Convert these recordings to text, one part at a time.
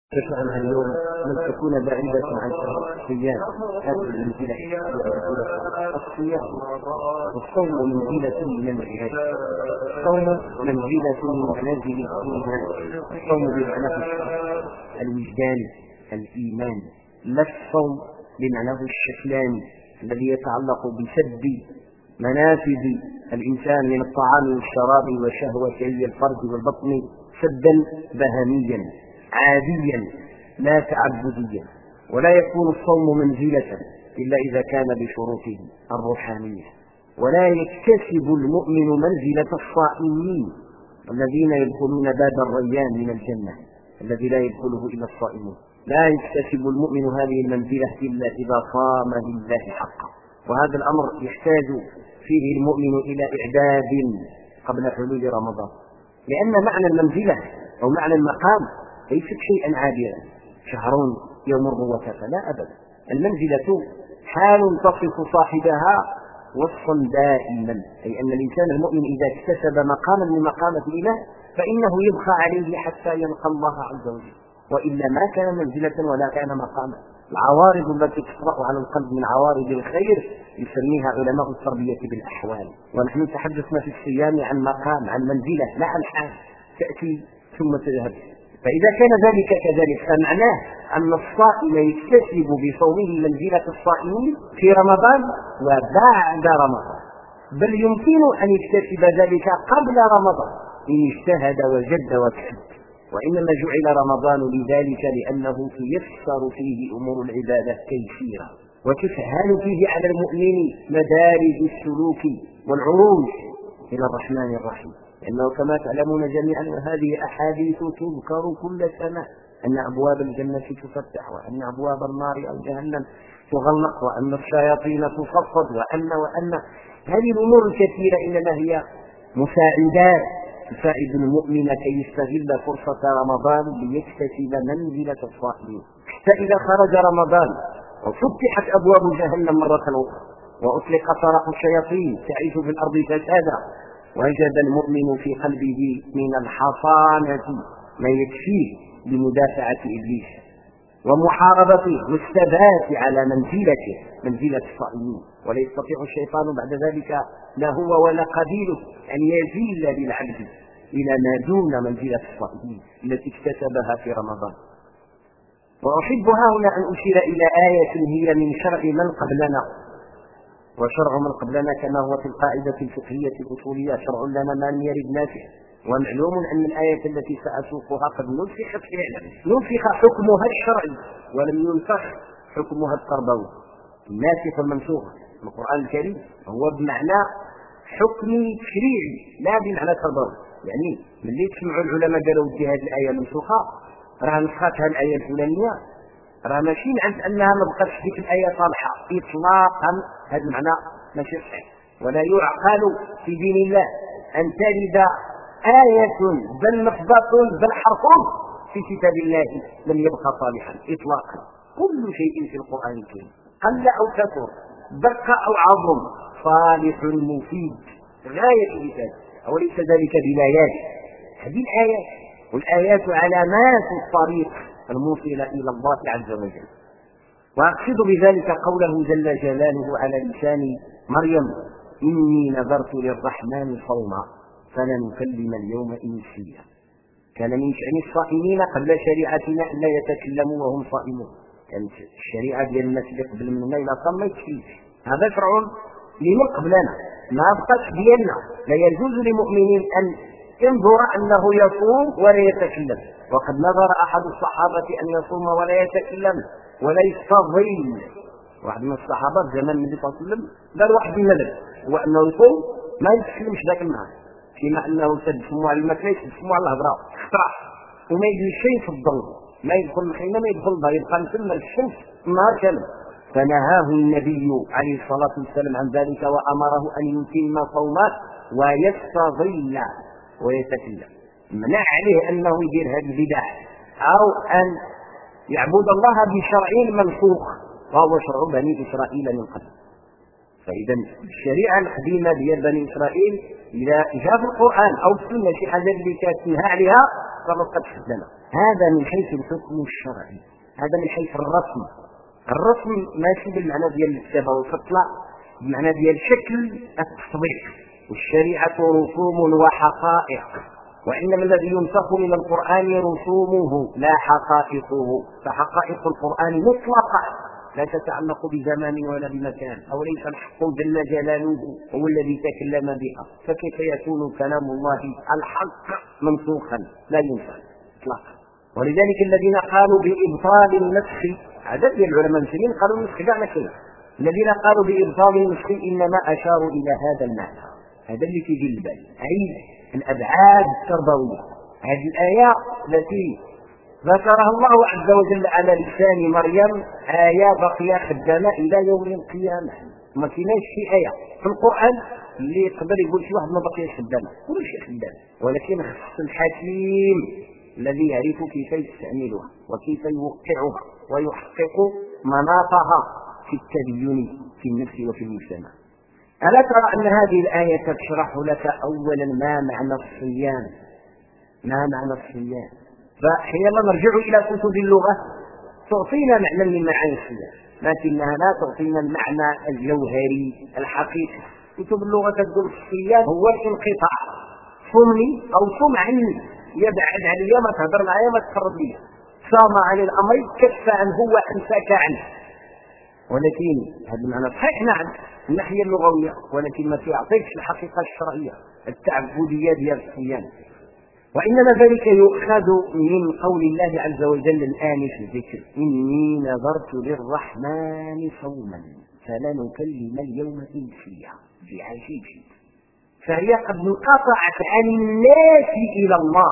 تفهم اليوم من تكون بعيدة عن الصيام هذه المنزلة الصيام والصوم منزلة من المنزلات. الصوم منزلة من منازل الإيمان. الصوم بمعناه الوجدان الإيمان، لا الصوم بمعناه الشكلاني الذي يتعلق بسد منافذ الإنسان من الطعام والشراب وشهوتي الفرج والبطن سدا بهميا عاديا لا تعبديا. ولا يكون الصوم منزلة إلا إذا كان بشروطه الروحانية. ولا يكتسب المؤمن منزلة الصائمين الذين يدخلون باب الريان من الجنة الذي لا يدخله إلا الصائمون. لا يكتسب المؤمن هذه المنزلة إلا إذا صام لله حقا. وهذا الأمر يحتاج فيه المؤمن إلى إعداد قبل حلول رمضان، لأن معنى المنزلة أو معنى المقام ليست شيئا عابرا شهر يمر وكفى، لا أبدا. المنزلة حال تصف صاحبها وصفا دائما، أي أن الإنسان المؤمن إذا اكتسب مقاما من مقامات الإله فإنه يبقى عليه حتى يلقى الله عز وجل، وإلا ما كان منزلة ولا كان مقاما. العوارض التي تطرأ على القلب من عوارض الخير يسميها علماء التربية بالأحوال. ونحن تحدثنا في الصيام عن مقام، عن منزلة، لا عن حال تأتي ثم تذهب. فإذا كان ذلك كذلك فمعناه أن الصائم يكتسب بصومه منزلة الصائمين في رمضان وبعد رمضان، بل يمكن أن يكتسب ذلك قبل رمضان إن اجتهد وجد وكسب. وإنما جعل رمضان لذلك لأنه تيسر فيه أمور العبادة تيسيرا، وتسهل فيه على المؤمن مدارج السلوك والعروج إلى الرحمن الرحيم. لأنه كما تعلمون جميعا هذه أحاديث تذكر كل سنة، أن أبواب الجنة تفتح، وأن أبواب النار أو جهنم تغلق، وأن الشياطين تصفد، وأن هذه الأمور الكثيرة إنما هي مساعدات تساعد المؤمن كي يستغل فرصة رمضان ليكتسب منزلة الصائمين. حتى إذا خرج رمضان وفتحت أبواب جهنم مرة أخرى وأطلق سراح الشياطين تعيش في الأرض فسادا، وجد المؤمن في قلبه من الحصانة ما يكفيه لمدافعة إبليس ومحاربته والثبات على منزلة الصائمين. ولا يستطيع الشيطان بعد ذلك لا هو ولا قبيله أن يزيل للعبد إلى ما دون منزلة الصائمين التي اكتسبها في رمضان. وأحب هنا أن أشير إلى آية هي من شرع من قبلنا، وشرع من قبلنا كما هو في القاعدة الفقهية الأصولية شرع لنا ما لم يرد ناسخ. ومعلوم أن الآية التي سأسوقها قد نسخت فعلا، نسخ حكمها الشرعي ولم ينسخ حكمها التربوي. الناسخ والمنسوخ في القرآن الكريم هو بمعنى حكم تشريعي لا بمعنى تربوي. يعني ملي تسمعوا العلماء قالوا هذه الآية منسوخة راه نسختها الآية الفلانية، راه ماشي معنى أنها ما بقاتش ديك الآية صالحة إطلاقا، هذا المعنى ماشي صحيح. ولا يعقل في دين الله أن ترد آية بل لفظة بل حرف في كتاب الله لم يبقى صالحا إطلاقا. كل شيء في القرآن الكريم قل أو كثر دق أو عظم صالح مفيد غاية الإفادة، وليس ذلك بلايات. هذه الآيات والآيات علامات الطريق الموصلة إلى الله عز وجل. وأقصد بذلك قوله جل جلاله على لسان مريم: إني نذرت للرحمن صوما فلن نكلم اليوم إنسيا. كان من شأن الصائمين قبل شريعتنا أن لا يتكلموا وهم صائمون. كانت الشريعة ديال الناس اللي قبل منا إلى صام ما يكفيش، هذا شرع لمن قبلنا ما بقاش ديالنا. لا يجوز لمؤمن أن ينظر أنه يصوم ولا يتكلم. وقد نظر أحد الصحابة أن يصوم ولا يتكلم ولا يستظل. واحد من الصحابة زمان النبي صلى الله عليه وسلم قال واحد من النذر هو أنه يصوم ما يتكلمش ذاك النهار، كما أنه سد سموه على المكان يسد سموه على الهضرة اختراح، وما يجري شيء في الظل، ما يدخل الخيمة ما يدخل الظل، يبقى مثل الشمس النهار كامل. فنهاه النبي عليه الصلاة والسلام عن ذلك وأمره أن يتم صومه ويستظل ويتكلم. منع عليه أنه يدير هذه البدع أو أن يعبد الله بشرع منسوخ وهو شرع بني إسرائيل من قبل. فإذا الشريعة القديمة ديال بني إسرائيل إذا جاء في القرآن أو في السنة شي حاجة اللي كانت تنهى عليها فقد قد لنا. هذا من حيث الحكم الشرعي، هذا من حيث الرسم ماشي بالمعنى ديال الكتابه والفطله، بالمعنى ديال شكل التصديق. والشريعه رسوم وحقائق، وانما الذي ينسخ من القران رسومه لا حقائقه، فحقائق القران مطلقه لا تتعلق بزمان ولا بمكان، او ليس الحق جل جلاله هو الذي تكلم بها، فكيف يكون كلام الله الحق منسوخا؟ لا ينسخ اطلاقا. ولذلك الذين قالوا بإبطال النسخ، عدد من العلماء المسلمين قالوا النسخ كاع كذا، الذين قالوا بإبطال النسخ إنما أشاروا إلى هذا المعنى، هذا اللي في البال، أي الأبعاد التربوية. هذه الآية التي ذكرها الله عز وجل على لسان مريم آية باقية خدامة إلى يوم القيامة. ما كايناش شي آية في القرآن اللي يقدر يقول شي واحد ما بقيش خدامة، كل شيء خدام، ولكن خص الحكيم الذي يعرف كيف يستعملها وكيف يوقعها ويحقق مناطها في التدين في النفس وفي المجتمع. ألا ترى أن هذه الآية تشرح لك أولا ما معنى الصيام، فحينما نرجع إلى كتب اللغة تعطينا معنى من معاني الصيام، لكنها لا تعطينا المعنى الجوهري الحقيقي. كتب اللغة تقول الصيام هو الانقطاع، صمني أو صم عني، يبعد علي، ما تهضر معايا، ما تقرب لي، صام عن الأمر كف عنه وأمسك عنه. ولكن هذا المعنى صحيح نعم من الناحية اللغوية، ولكن ما تعطيكش الحقيقة الشرعية التعبدية ديال الصيام. وإنما ذلك يؤخذ من قول الله عز وجل الآن في الذكر: إني نذرت للرحمن صوما فلن نكلم اليوم إنسيا. بعجيب، فهي قد انقطعت عن الناس إلى الله.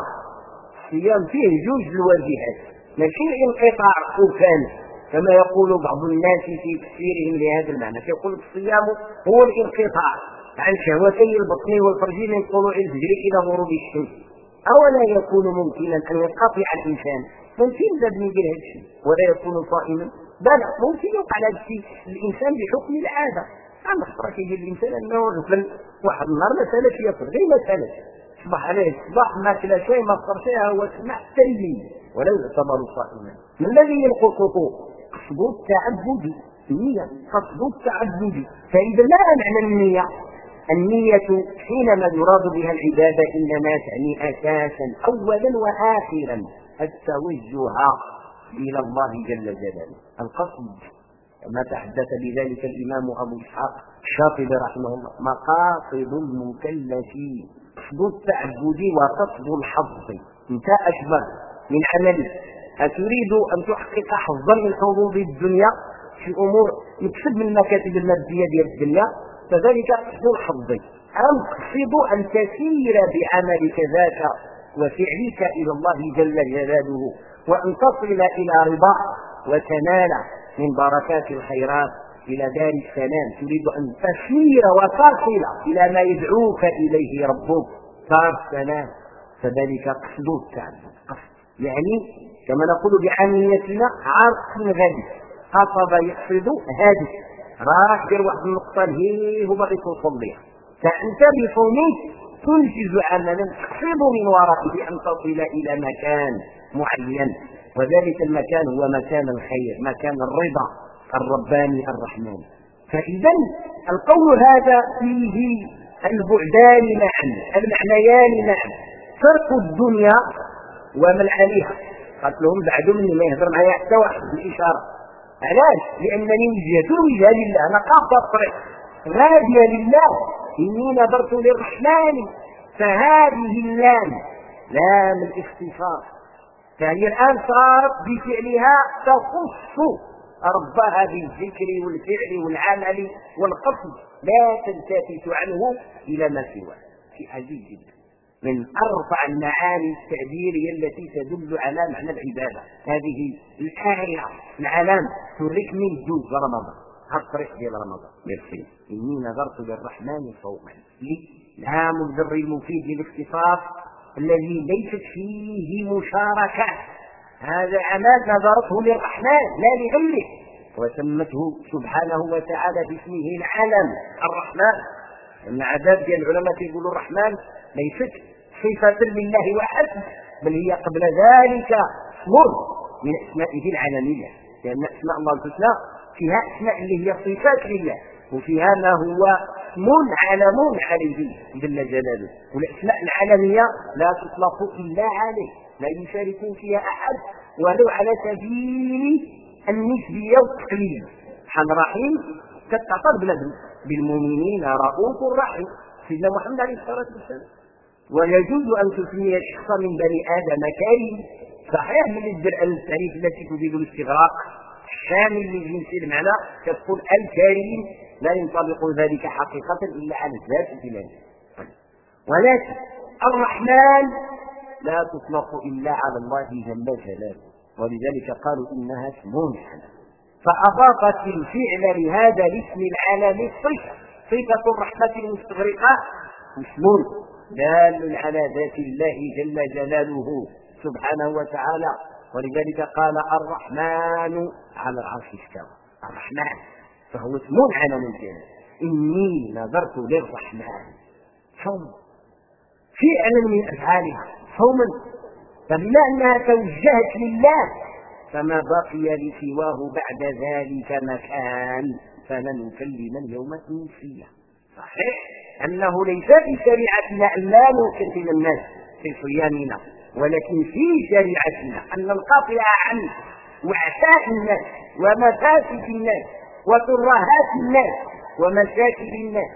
الصيام فيه جوج الواجهات، ماشي انقطاع كفان كما يقول بعض الناس في تفسيرهم لهذا المعنى، فيقول الصيام هو الانقطاع عن شهوتي البطن والفرج من طلوع الفجر إلى غروب الشمس. أولا يكون ممكنا أن ينقطع الإنسان؟ ممكن ذا يدير هذا الشيء ولا يكون صائما؟ بل ممكن يوقع هذا الشيء الإنسان بحكم العادة. عند خطرة يجي الإنسان أنه غفل واحد النهار ما سالش ياكل، غير ما سالش، صبح عليه الصباح ما كلا شيء، ما فطر شيء، هو سمع حتى الليل ولا يعتبر صائما. ما الذي ينقصه؟ قصد التعبد، النية، قصد التعبد. فإذا ما معنى النية؟ النية حينما يراد بها العبادة إنما تعني أساسا أولا وآخرا التوجه إلى الله جل جلاله، القصد. ما تحدث بذلك الإمام أبو إسحاق الشاطبي رحمه الله: مقاصد المكلفين قصد التعبد وقصد الحظ. انت أشبه من عملك، أتريد أن تحقق حظا من حظوظ الدنيا في أمور مكسب من المكاسب المادية ديال الدنيا، فذلك قصد الحظ. أم تقصد أن تسير بعملك ذاك وفعلك إلى الله جل جلاله وأن تصل إلى رضا وتنال من بركات الخيرات إلى دار السلام، تريد أن تسير وتصل إلى ما يدعوك إليه ربك دار السلام، فذلك قصد التعبد. يعني كما نقول بعاميتنا عرق غني، قصد يقصد هذه، راك دير واحد النقطة هي هو باغي توصل ليها، فأنت بصومك تنجز عملا تقصد من ورائه أن تصل إلى مكان معين، وذلك المكان هو مكان الخير، مكان الرضا الرباني الرحمن. فإذا القول هذا فيه البعدان معا، المعنيان معا، فرق الدنيا ومن عليها. قلت لهم بعدوا مني ما يهضر معايا حتى واحد بالإشارة. علاش؟ لأنني وجهت وجهة لله، أنا قاصد الطريق غادية لله. إني نذرت للرحمن، فهذه اللام لام الاختصاص، فهي الآن صارت بفعلها تخص ربها بالذكر والفعل والعمل والقصد، لا تلتفت عنه إلى ما سواه. شيء عجيب جدا، من أرفع المعاني التعبيرية التي تدل على معنى العبادة. هذه الآية العلام توريك من جوز رمضان، هالطريق ديال رمضان يرسل: إني نذرت للرحمن صوما. لام الذر المفيد للاختصاص الذي ليست فيه مشاركة، هذا عمل نظرته للرحمن لا لغيره، وسمته سبحانه وتعالى باسمه العلم الرحمن. ان عدد ديال العلماء يقولوا الرحمن ليست صفة لله وحسب، بل هي قبل ذلك اسم من اسمائه العالميه، لان اسماء الله الحسنى فيها اسماء اللي هي صفات لله، وفيها ما هو اسم علم عليه جل جلاله. والاسماء العالميه لا تطلق الا عليه، لا يشارك فيها احد ولو على سبيل النسبيه والتقليد. بحال رحيم كتعطى بلادنا بالمؤمنين رؤوف رحيم سيدنا محمد عليه الصلاه والسلام. ويجوز ان تسمي الشخص من بني ادم كريم، صحيح من التعريف التي تفيد الاستغراق الشامل لجنس المعنى كتقول الكريم، لا ينطبق ذلك حقيقه الا على الذات الجلاليه. ولكن الرحمن لا تطلق الا على الله جل جلاله، ولذلك قالوا انها اسم حسن، فاضافت الفعل لهذا الاسم العالمي صفه الرحمه المستغرقه اسم دال على ذات الله جل جلاله سبحانه وتعالى. ولذلك قال الرحمن على العرش استوى. الرحمن فهو اسم على ممكن. إني نظرت للرحمن صوما، فعلا من أفعالها صوما، فبما أنها توجهت لله فما بقي لسواه بعد ذلك مكان، فلن نكلم اليوم إنسيا. صحيح أنه ليس في شريعتنا أن لا نكلم الناس في صيامنا، ولكن في شريعتنا أن ننقطع عن وعثاء الناس ومفاسد الناس وترهات الناس ومشاكل الناس،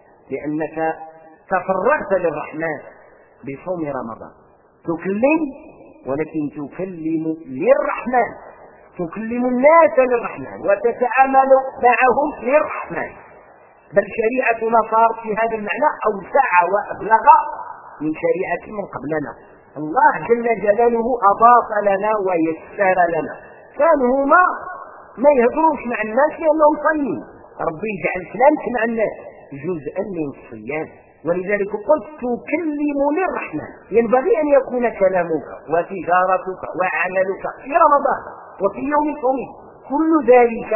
لأنك تفرغت للرحمن بصوم رمضان. تكلم ولكن تكلم للرحمن، تكلم الناس للرحمن وتتعامل معهم للرحمن. بل شريعتنا صارت في هذا المعنى أوسع وأبلغ من شريعة من قبلنا. الله جل جلاله أضاف لنا ويسر لنا. كانوا هما ما يهضروش مع الناس لأنهم صايمين، ربي يجعل كلامك مع الناس جزءا من الصيام. ولذلك قلت تكلم للرحمن، ينبغي أن يكون كلامك وتجارتك وعملك في رمضان وفي يوم صومك كل ذلك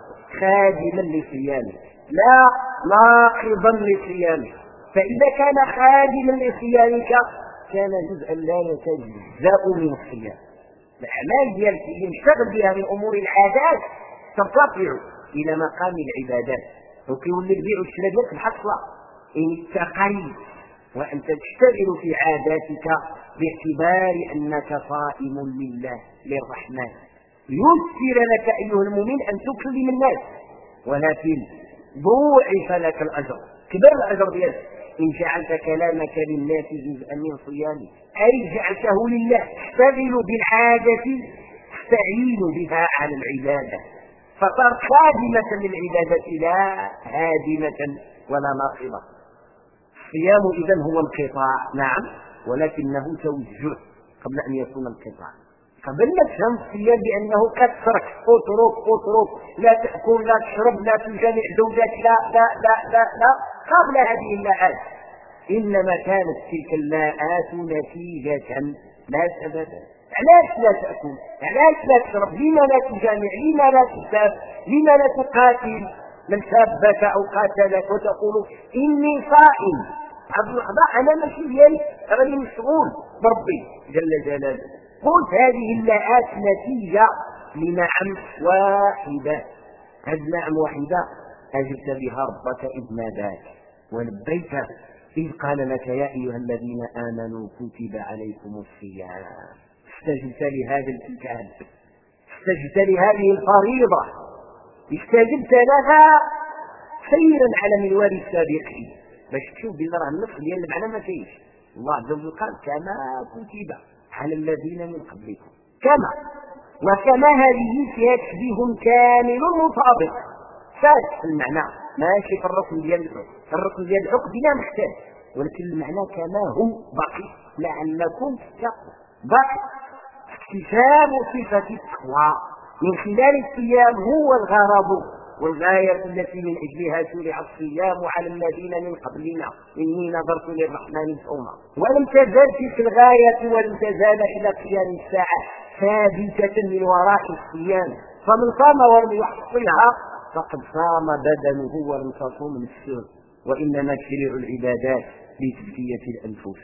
خادما لصيامك لا ناقضا لصيامك. فإذا كان خادما لصيامك كان جزءا لا يتجزأ من الصيام. الأعمال ديالك اللي نشتغل بها من أمور العادات ترتفع إلى مقام العبادات، وكيولي البيع والشراء ديالك بحال الصلاة إن استقيت وأنت تشتغل في عاداتك باعتبار أنك صائم لله للرحمن. يسر لك أيها المؤمن أن تكلم الناس، ولكن ضوعف لك الأجر، كبر الأجر ديالك إن جعلت كلامك للناس جزءا من صيامك، أي جعلته لله. تشتغل بالعادة تستعين بها على العبادة، فصارت خادمة للعبادة لا هادمة ولا ناقضة. الصيام إذن هو انقطاع، نعم، ولكنه توجه قبل أن يكون انقطاع. قبل ما تفهم الصيام بأنه كترك اترك لا تأكل لا تشرب لا تجامع زوجك لا لا لا لا لا قبل هذه اللاءات، إنما كانت تلك اللاءات نتيجة لا سببا. علاش لا تأكل؟ علاش لا تشرب؟ لما لا تجامع؟ لما لا تساب؟ لما لا تقاتل من سابك أو قاتلك وتقول إني صائم؟ هذه اللحظة أنا ماشي ديالي، راني مشغول بربي جل جلاله. قلت هذه اللاءات نتيجة لنعم واحدة. هذه نعم واحدة أجبت بها ربك إذ ناداك ولبيك إذ قال لك يا أيها الذين آمنوا كتب عليكم الصيام. استجبت لهذا الكتاب، استجبت لهذه الفريضة، استجبت لها خيرا على منوال السابقين، باش تشوف بان راه النص ديال المعنى ما كاينش. الله عز وجل قال كما كتب على الذين من قبلكم، كما وكما هذه فيها تشبيه كامل مطابق فات في المعنى، ماشي في الركن ديال الحكم. الركن ديال الحكم بلا مختلف، ولكن المعنى كما هو باقي لعلكم تتقون. باقي اكتساب صفة التقوى من خلال الصيام هو الغرض والغاية التي من أجلها شرع الصيام على الذين من قبلنا إني نظرت للرحمن صوما. ولم تزال تلك الغاية ولم تزال إلى قيام الساعة ثابتة من وراء الصيام، فمن صام ولم يحصلها فقد صام بدنه ولم تصوم نفسه. وإنما تشريع العبادات لتزكية الأنفس.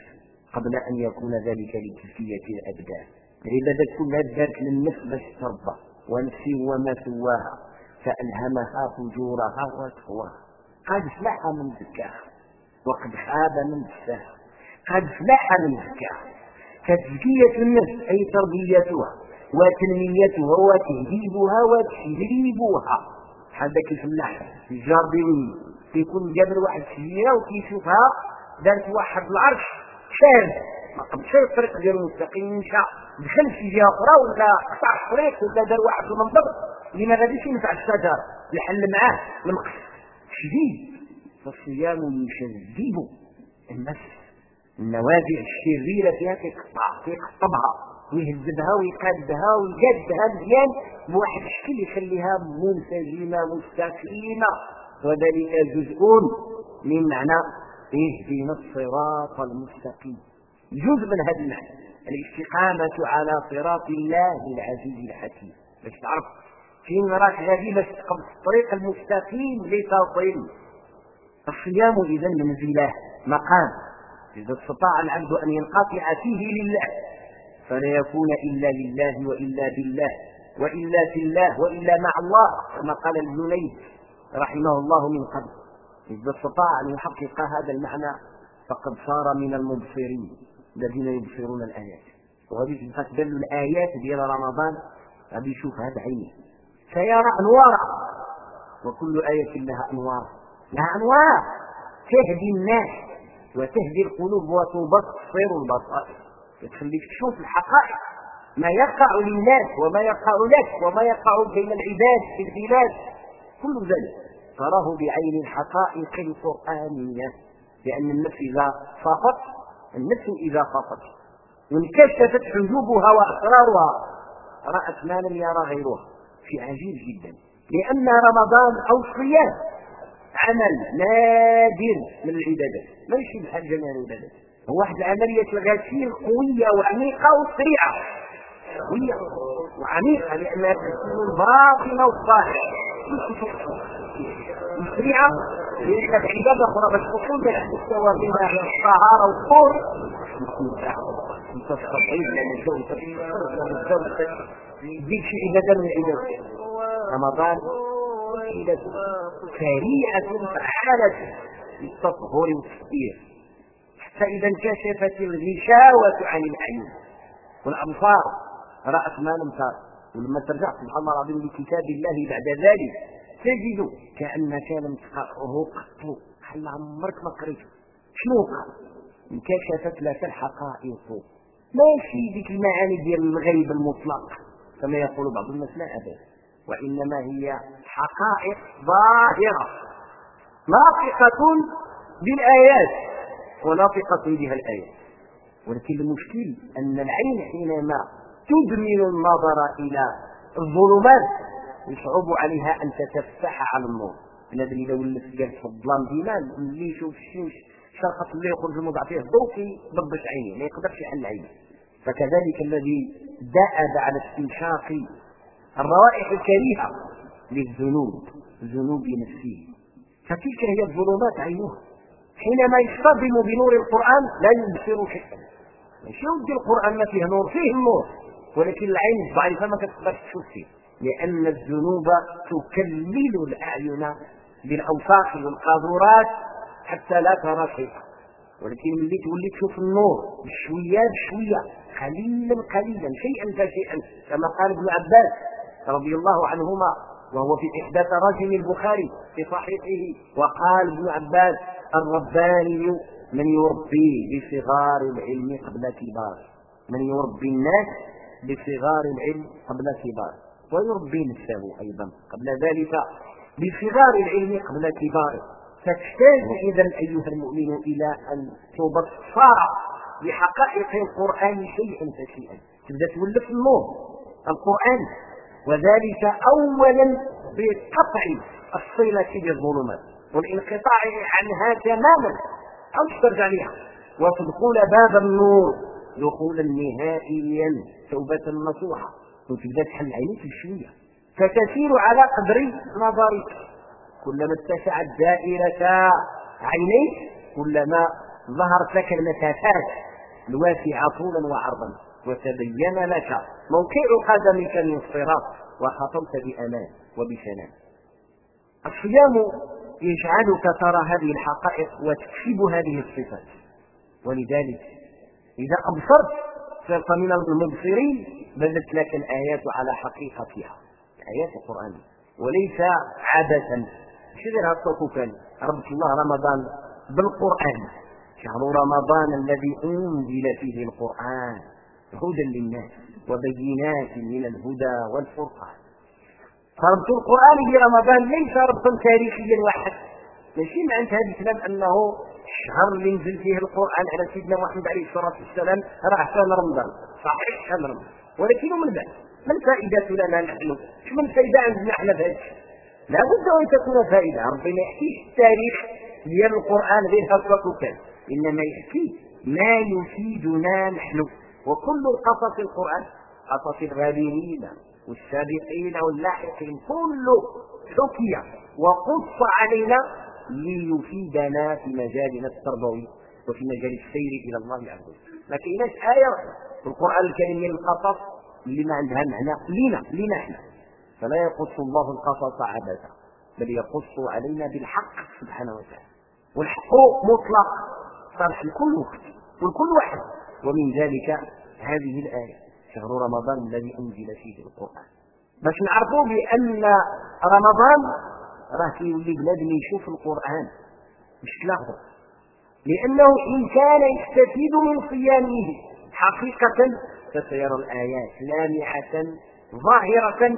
قبل أن يكون ذلك لكيفية الأبدان. العبادة كلها دارت للنفس باش ترضى، ونفس وما سواها فألهمها فجورها وتقواها. قد فلح من زكاها وقد خاب من دساها. قد فلح من زكاها، فتزكية النفس أي تربيتها وتنميتها وتهذيبها وتشريبها. هذاك الفلاح الجارديني كيكون جابر واحد الشجيره وكيشوفها دارت واحد العرش شاذ ما قبلش الطريق ديال المستقيم، مشى دخل في جهه اخرى ولا قطع الطريق ولا دار واحد المنظر اللي ما غاديش ينفع الشجر يحل معاه المقص شديد. فالصيام يشذب النفس، النوازع الشريره فيها كيقطبها ويهذبها ويقادها ويجدها مزيان بواحد الشكل يخليها منسجمه مستقيمه. وذلك جزء من معنى اهدنا الصراط المستقيم، جزء من هذا المعنى الاستقامه على صراط الله العزيز الحكيم. باش تعرف فين راك غادي باش تقبل الطريق المستقيم لتصل. الصيام اذا منزله مقام اذا استطاع العبد ان ينقطع فيه لله فلا يكون إلا لله وإلا بالله وإلا في الله وإلا مع الله، كما قال الجنيد رحمه الله من قبل. إذا استطاع أن يحقق هذا المعنى فقد صار من المبصرين الذين يبصرون الآيات. وغادي تدل الآيات ديال رمضان غادي يشوف هذا عينه سيرى أنوارا، وكل آية لها أنوار، لها أنوار تهدي الناس وتهدي القلوب وتبصر البصائر، تخليك تشوف الحقائق ما يقع للناس وما يقع لك وما يقع بين العباد في البلاد، كل ذلك تراه بعين الحقائق القرآنية. لأن النفس إذا صفت وانكشفت حجوبها وأسرارها رأت ما لم يرى غيرها، شيء عجيب جدا. لأن رمضان أو الصيام عمل نادر من العبادات، ماشي بحال جميع العبادات، هو واحد العملية الغسيل قوية وعميقة وسريعة، قوية وعميقة لأنها تكون الباطنة والظاهرة سريعة. لأن العبادة أخرى باش تكون تستوى بين الطهارة والطهر تستطيع لأن الجو يديك شي عبادة من العبادات. رمضان وسيلة سريعة فعالة للتطهر والتطهير، فإذا انكشفت الغشاوة عن العين والأبصار رأت ما لم تر. ولما ترجع سبحان الله العظيم لكتاب الله بعد ذلك تجد كأنك لم تقرأه قط، حل عمرك ما قريته. شنو قال؟ انكشفت لك الحقائق، ماشي ذيك المعاني ديال الغيب المطلق كما يقول بعض الناس، لا أبدا، وإنما هي حقائق ظاهرة ناطقة بالآيات وناطقة بها الآيات. ولكن المشكل أن العين حينما تدمن النظر إلى الظلمات يصعب عليها أن تتفتح على النور. الذي لو ولت جالس في الظلام ديما اللي يشوف الشمس شرقت اللي يخرج الموضع فيه الضوء يضبش عينيه ما يقدرش يحل عينيه. فكذلك الذي دأب على استنشاق الروائح الكريهة للذنوب ذنوب نفسه، فتلك هي الظلمات عينها. حينما يصطدم بنور القرآن لا يبصر شيئا، ماشي ودي القرآن ما فيه نور، فيه النور، ولكن العين الضعيفة ما تقدرش تشوف فيه، لأن الذنوب تكلل الأعين بالأوساخ والقاذورات حتى لا ترى شيئا. ولكن ملي تولي تشوف النور بشوية بشوية قليلا شيئا فشيئا، كما قال ابن عباس رضي الله عنهما وهو في إحدى تراجم البخاري في صحيحه، وقال ابن عباس الرباني من يربي بصغار العلم قبل كبار، من يربي الناس بصغار العلم قبل كبار، ويربي نفسه أيضا قبل ذلك بصغار العلم قبل كبار. فتحتاج إذا أيها المؤمن إلى أن تبصر بحقائق القرآن شيئا فشيئا، تبدأ تولف النور القرآن، وذلك أولا بقطع الصلة بالظلمات والانقطاع عنها تماما أو ترجع لها، وتدخل باب النور دخولا نهائيا توبة نصوحة، وتبدأ تحل عينيك بشوية فتسير على قدر نظرك. كلما اتسعت دائرة عينيك كلما ظهرت لك المسافات الواسعة طولا وعرضا، وتبين لك موقع قدمك من الصراط، وخطوت بأمان وبسلام. الصيام يجعلك ترى هذه الحقائق وتكسب هذه الصفات، ولذلك إذا أبصرت صرت من المبصرين، بدت لك الآيات على حقيقتها، آيات القرآن وليس عبثا. ماشي غير هكاك كان ربط الله رمضان بالقرآن، شهر رمضان الذي أنزل فيه القرآن هدى للناس وبينات من الهدى والفرقان. فربط القرآن برمضان ليس ربطا تاريخيا واحد، ماشي معنى هذا الكلام أنه الشهر اللي نزل فيه القرآن على سيدنا محمد عليه الصلاة والسلام راه شهر رمضان، صحيح شهر رمضان، ولكن من بعد ما الفائدة لنا نحن؟ شو من فائدة عندنا احنا في هذا الشيء؟ لا بد أن تكون فائدة. ربنا ما يحكيش التاريخ ديال القرآن غير هكاك كان، إنما يحكي ما يفيدنا نحن. وكل قصص القرآن، قصص الغابرين والسابقين واللاحقين، كله حكي وقص علينا ليفيدنا في مجالنا التربوي وفي مجال السير إلى الله عز وجل. ما كايناش آية في القرآن الكريم من القصص اللي ما عندها معنى لنا احنا. فلا يقص الله القصص عبثا، بل يقص علينا بالحق سبحانه وتعالى، والحق مطلق صالح لكل وقت ولكل واحد. ومن ذلك هذه الآية شهر رمضان الذي أنزل فيه القرآن، باش نعرفوا بأن رمضان راه كيولي بنادم يشوف القرآن مش تلاحظوا، لأنه إن كان يستفيد من صيامه حقيقة فسيرى الآيات لامعة ظاهرة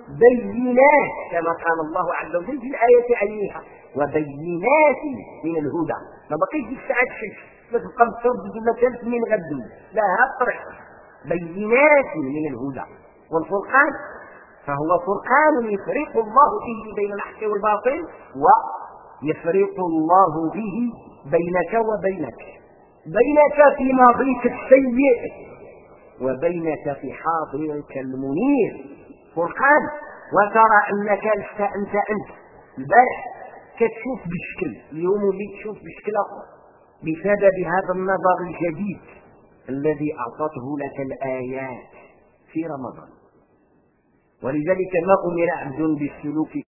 بينات كما قال الله عز وجل في الآية عينها، وبينات من الهدى. ما بقيتش ساعات شيء ما تبقى متردد ولا ثالث من غدو، لا هالطريق بينات من الهدى والفرقان، فهو فرقان يفرق الله به بين الحق والباطل، ويفرق الله به بينك وبينك، بينك في ماضيك السيء وبينك في حاضرك المنير. فرقان. وترى أنك أنت البارح كتشوف بشكل، اليوم اللي تشوف بشكل آخر بسبب هذا النظر الجديد الذي أعطته لك الآيات في رمضان. ولذلك ما أمر عبد بالسلوك